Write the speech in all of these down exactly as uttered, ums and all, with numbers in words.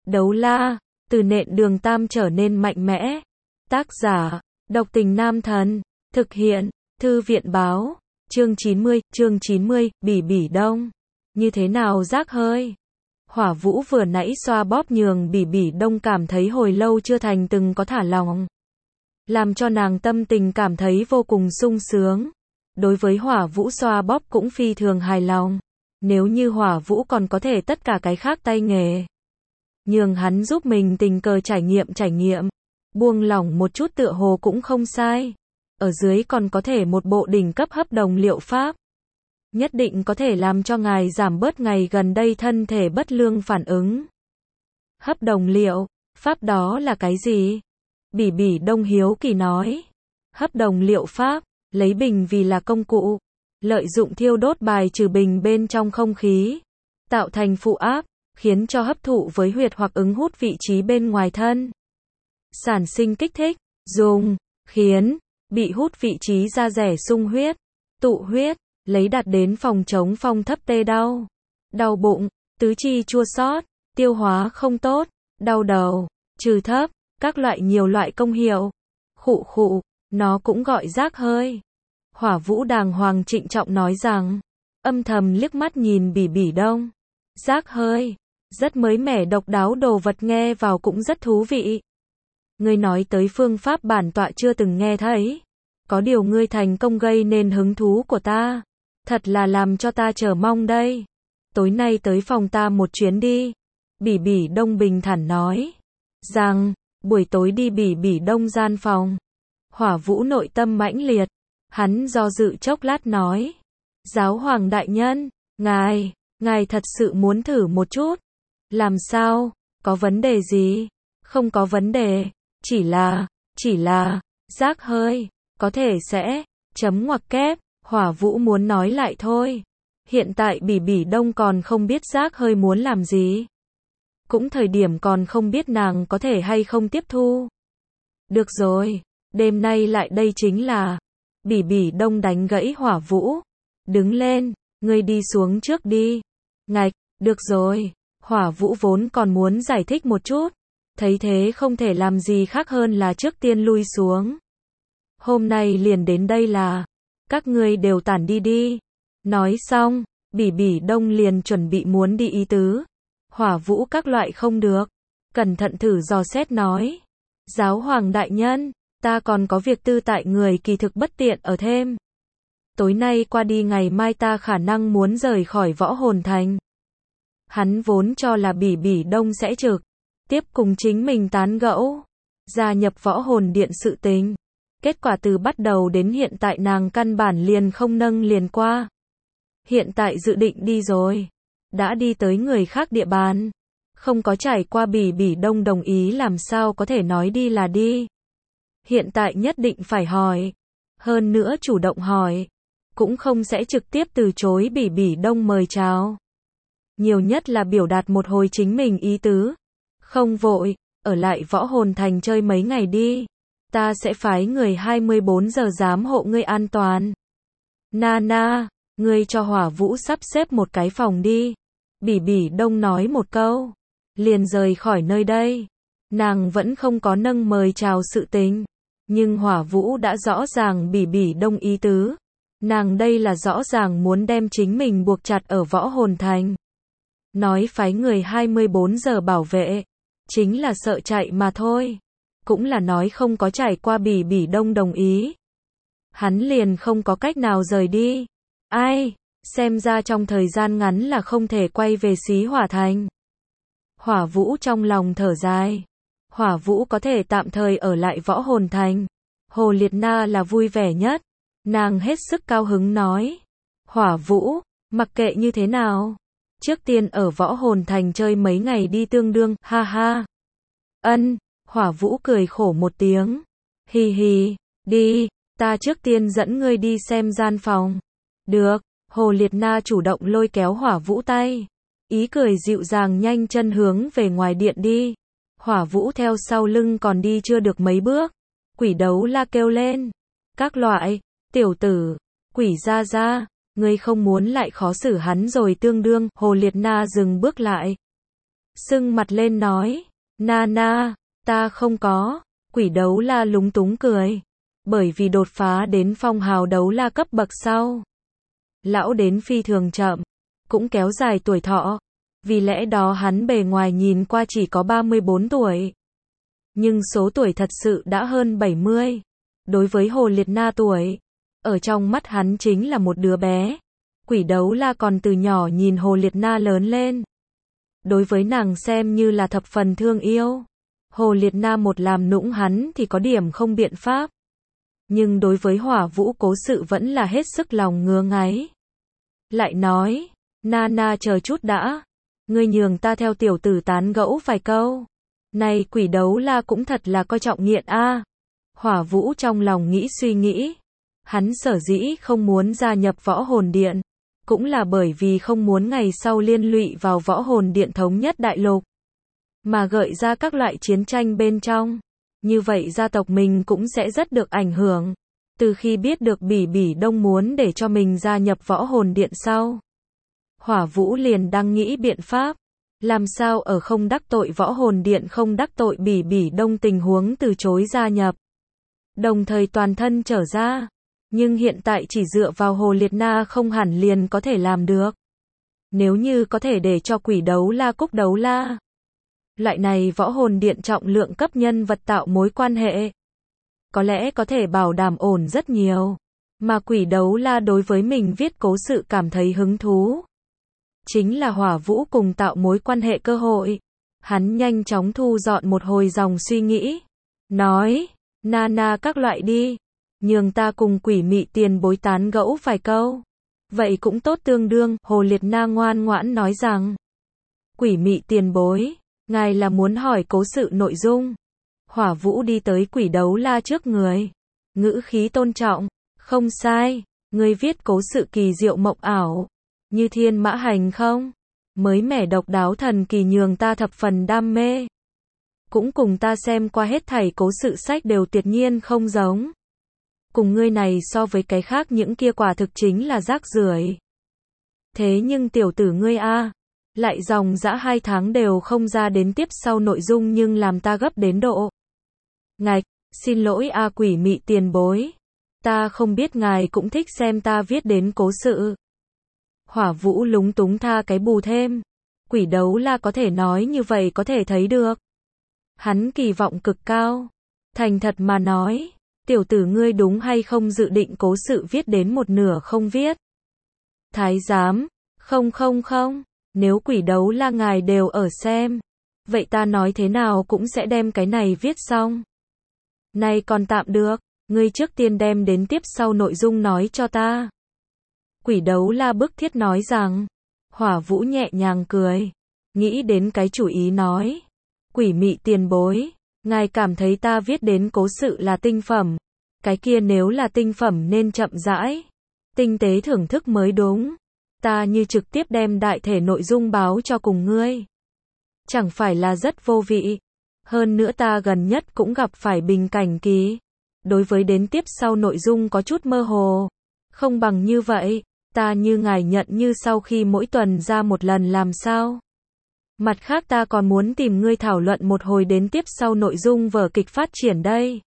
Đấu la, từ nện đường tam trở nên mạnh mẽ. Tác giả, độc tình nam thần. Thực hiện, thư viện báo. Chương chín mươi, chương chín mươi, bỉ bỉ đông. Như thế nào rác hơi? Hỏa Vũ vừa nãy xoa bóp nhường bỉ bỉ đông cảm thấy hồi lâu chưa thành từng có thả lỏng. Làm cho nàng tâm tình cảm thấy vô cùng sung sướng. Đối với Hỏa Vũ xoa bóp cũng phi thường hài lòng. Nếu như Hỏa Vũ còn có thể tất cả cái khác tay nghề. Nhường hắn giúp mình tình cờ trải nghiệm trải nghiệm. Buông lỏng một chút tựa hồ cũng không sai. Ở dưới còn có thể một bộ đỉnh cấp hấp đồng liệu pháp. Nhất định có thể làm cho ngài giảm bớt ngày gần đây thân thể bất lương phản ứng. Hấp đồng liệu, pháp đó là cái gì? Bỉ bỉ đông hiếu kỳ nói. Hấp đồng liệu pháp, lấy bình vì là công cụ. Lợi dụng thiêu đốt bài trừ bình bên trong không khí. Tạo thành phụ áp, khiến cho hấp thụ với huyệt hoặc ứng hút vị trí bên ngoài thân. Sản sinh kích thích, dùng, khiến, bị hút vị trí da rẻ sung huyết, tụ huyết, lấy đạt đến phòng chống phong thấp tê đau, đau bụng, tứ chi chua xót, tiêu hóa không tốt, đau đầu, trừ thấp, các loại nhiều loại công hiệu. Khụ khụ, nó cũng gọi rác hơi. Hỏa Vũ đàng hoàng trịnh trọng nói rằng, âm thầm liếc mắt nhìn bỉ bỉ đông. Rác hơi, rất mới mẻ độc đáo đồ vật nghe vào cũng rất thú vị. Ngươi nói tới phương pháp bản tọa chưa từng nghe thấy. Có điều ngươi thành công gây nên hứng thú của ta. Thật là làm cho ta chờ mong đây. Tối nay tới phòng ta một chuyến đi. Bỉ bỉ đông bình thản nói. Rằng, buổi tối đi bỉ bỉ đông gian phòng. Hỏa Vũ nội tâm mãnh liệt. Hắn do dự chốc lát nói. Giáo hoàng đại nhân, ngài, ngài thật sự muốn thử một chút. Làm sao, có vấn đề gì? Không có vấn đề, chỉ là, chỉ là, rác hơi, có thể sẽ, chấm ngoặc kép, Hỏa Vũ muốn nói lại thôi. Hiện tại bỉ bỉ đông còn không biết rác hơi muốn làm gì. Cũng thời điểm còn không biết nàng có thể hay không tiếp thu. Được rồi, đêm nay lại đây chính là, bỉ bỉ đông đánh gãy Hỏa Vũ. Đứng lên, ngươi đi xuống trước đi. Ngạch, được rồi, Hỏa Vũ vốn còn muốn giải thích một chút. Thấy thế không thể làm gì khác hơn là trước tiên lui xuống. Hôm nay liền đến đây là, các ngươi đều tản đi đi. Nói xong, bỉ bỉ đông liền chuẩn bị muốn đi ý tứ. Hỏa Vũ các loại không được. Cẩn thận thử dò xét nói. Giáo hoàng đại nhân, ta còn có việc tư tại người kỳ thực bất tiện ở thêm. Tối nay qua đi ngày mai ta khả năng muốn rời khỏi Võ Hồn Thành. Hắn vốn cho là bỉ bỉ đông sẽ trực tiếp cùng chính mình tán gẫu, gia nhập Võ Hồn Điện sự tình. Kết quả từ bắt đầu đến hiện tại nàng căn bản liền không nâng liền qua. Hiện tại dự định đi rồi, đã đi tới người khác địa bàn, không có trải qua bỉ bỉ đông đồng ý làm sao có thể nói đi là đi. Hiện tại nhất định phải hỏi, hơn nữa chủ động hỏi, cũng không sẽ trực tiếp từ chối bỉ bỉ đông mời chào. Nhiều nhất là biểu đạt một hồi chính mình ý tứ. Không vội, ở lại Võ Hồn Thành chơi mấy ngày đi. Ta sẽ phái người hai mươi bốn giờ giám hộ ngươi an toàn. Na na, ngươi cho Hỏa Vũ sắp xếp một cái phòng đi. Bỉ bỉ đông nói một câu, liền rời khỏi nơi đây. Nàng vẫn không có nâng mời chào sự tình. Nhưng Hỏa Vũ đã rõ ràng bỉ bỉ đông ý tứ. Nàng đây là rõ ràng muốn đem chính mình buộc chặt ở Võ Hồn Thành. Nói phái người hai mươi bốn giờ bảo vệ, chính là sợ chạy mà thôi. Cũng là nói không có trải qua bỉ bỉ đông đồng ý. Hắn liền không có cách nào rời đi. Ai, xem ra trong thời gian ngắn là không thể quay về Xí Hỏa Thành. Hỏa Vũ trong lòng thở dài. Hỏa Vũ có thể tạm thời ở lại Võ Hồn Thành. Hồ Liệt Na là vui vẻ nhất. Nàng hết sức cao hứng nói. Hỏa Vũ, mặc kệ như thế nào. Trước tiên ở Võ Hồn Thành chơi mấy ngày đi tương đương, ha ha. Ân, Hỏa Vũ cười khổ một tiếng. Hì hì, đi, ta trước tiên dẫn ngươi đi xem gian phòng. Được, Hồ Liệt Na chủ động lôi kéo Hỏa Vũ tay. Ý cười dịu dàng nhanh chân hướng về ngoài điện đi. Hỏa Vũ theo sau lưng còn đi chưa được mấy bước. Quỷ Đấu La kêu lên. Các loại, tiểu tử, quỷ ra ra. Ngươi không muốn lại khó xử hắn rồi tương đương. Hồ Liệt Na dừng bước lại. sưng mặt lên nói, na na, ta không có, quỷ đấu la lúng túng cười, bởi vì đột phá đến phong hào đấu la cấp bậc sau. Lão đến phi thường chậm, cũng kéo dài tuổi thọ, vì lẽ đó hắn bề ngoài nhìn qua chỉ có ba mươi bốn tuổi. Nhưng số tuổi thật sự đã hơn bảy mươi. Đối với Hồ Liệt Na tuổi, ở trong mắt hắn chính là một đứa bé. Quỷ đấu la còn từ nhỏ nhìn Hồ Liệt Na lớn lên. Đối với nàng xem như là thập phần thương yêu. Hồ Liệt Na một làm nũng hắn thì có điểm không biện pháp. Nhưng đối với Hỏa Vũ Cố Sự vẫn là hết sức lòng ngứa ngáy. Lại nói, na na chờ chút đã. Ngươi nhường ta theo tiểu tử tán gẫu vài câu. Này quỷ đấu la cũng thật là coi trọng nghiện a. Hỏa Vũ trong lòng nghĩ suy nghĩ. Hắn sở dĩ không muốn gia nhập Võ Hồn Điện. Cũng là bởi vì không muốn ngày sau liên lụy vào Võ Hồn Điện thống nhất đại lục. Mà gợi ra các loại chiến tranh bên trong. Như vậy gia tộc mình cũng sẽ rất được ảnh hưởng. Từ khi biết được Bỉ Bỉ Đông muốn để cho mình gia nhập Võ Hồn Điện sau. Hỏa Vũ liền đang nghĩ biện pháp. Làm sao ở không đắc tội Võ Hồn Điện không đắc tội Bỉ Bỉ Đông tình huống từ chối gia nhập. Đồng thời toàn thân trở ra. Nhưng hiện tại chỉ dựa vào Hồ Liệt Na không hẳn liền có thể làm được. Nếu như có thể để cho quỷ đấu la cúc đấu la. Loại này Võ Hồn Điện trọng lượng cấp nhân vật tạo mối quan hệ. Có lẽ có thể bảo đảm ổn rất nhiều. Mà quỷ đấu la đối với mình viết cố sự cảm thấy hứng thú. Chính là Hỏa Vũ cùng tạo mối quan hệ cơ hội. Hắn nhanh chóng thu dọn một hồi dòng suy nghĩ. Nói, na na các loại đi. Nhường ta cùng quỷ mị tiền bối tán gẫu vài câu. Vậy cũng tốt tương đương. Hồ Liệt Na ngoan ngoãn nói rằng. Quỷ mị tiền bối. Ngài là muốn hỏi cố sự nội dung. Hỏa Vũ đi tới quỷ đấu la trước người. Ngữ khí tôn trọng. Không sai. Ngươi viết cố sự kỳ diệu mộng ảo. Như thiên mã hành không? Mới mẻ độc đáo thần kỳ nhường ta thập phần đam mê. Cũng cùng ta xem qua hết thảy cố sự sách đều tuyệt nhiên không giống. Cùng ngươi này so với cái khác những kia quả thực chính là rác rưởi. Thế nhưng tiểu tử ngươi a, lại dòng dã hai tháng đều không ra đến tiếp sau nội dung nhưng làm ta gấp đến độ. Ngài, xin lỗi a quỷ mị tiền bối. Ta không biết ngài cũng thích xem ta viết đến cố sự. Hỏa Vũ lúng túng tha cái bù thêm. Quỷ đấu la có thể nói như vậy có thể thấy được. Hắn kỳ vọng cực cao. Thành thật mà nói, tiểu tử ngươi đúng hay không dự định cố sự viết đến một nửa không viết? Thái giám, không không không, nếu quỷ đấu la ngài đều ở xem, vậy ta nói thế nào cũng sẽ đem cái này viết xong. Này còn tạm được, ngươi trước tiên đem đến tiếp sau nội dung nói cho ta. Quỷ đấu la bức thiết nói rằng. Hỏa Vũ nhẹ nhàng cười. Nghĩ đến cái chủ ý nói. Quỷ mị tiền bối. Ngài cảm thấy ta viết đến cố sự là tinh phẩm. Cái kia nếu là tinh phẩm nên chậm rãi. Tinh tế thưởng thức mới đúng. Ta như trực tiếp đem đại thể nội dung báo cho cùng ngươi. Chẳng phải là rất vô vị. Hơn nữa ta gần nhất cũng gặp phải bình cảnh kỳ. Đối với đến tiếp sau nội dung có chút mơ hồ. Không bằng như vậy. Ta như ngài nhận như sau khi mỗi tuần ra một lần làm sao? Mặt khác ta còn muốn tìm ngươi thảo luận một hồi đến tiếp sau nội dung vở kịch phát triển đây.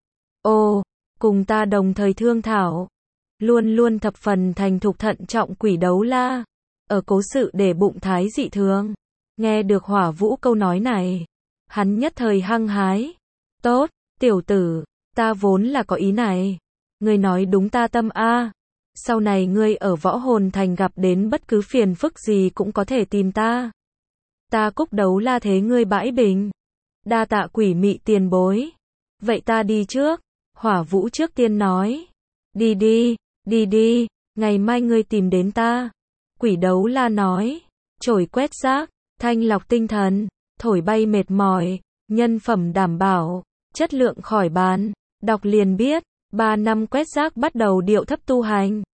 Ồ, cùng ta đồng thời thương thảo. Luôn luôn thập phần thành thục thận trọng quỷ đấu la. Ở cố sự để bụng thái dị thường. Nghe được Hỏa Vũ câu nói này. Hắn nhất thời hăng hái. Tốt, tiểu tử, ta vốn là có ý này. Ngươi nói đúng ta tâm a. Sau này ngươi ở Võ Hồn Thành gặp đến bất cứ phiền phức gì cũng có thể tìm ta. Ta cúc đấu la thế ngươi bãi bình. Đa tạ quỷ mị tiền bối. Vậy ta đi trước. Hỏa Vũ trước tiên nói. Đi đi, đi đi, ngày mai ngươi tìm đến ta. Quỷ đấu la nói. Chổi quét rác, thanh lọc tinh thần, thổi bay mệt mỏi, nhân phẩm đảm bảo, chất lượng khỏi bàn. Đọc liền biết. Ba năm quét rác bắt đầu điệu thấp tu hành.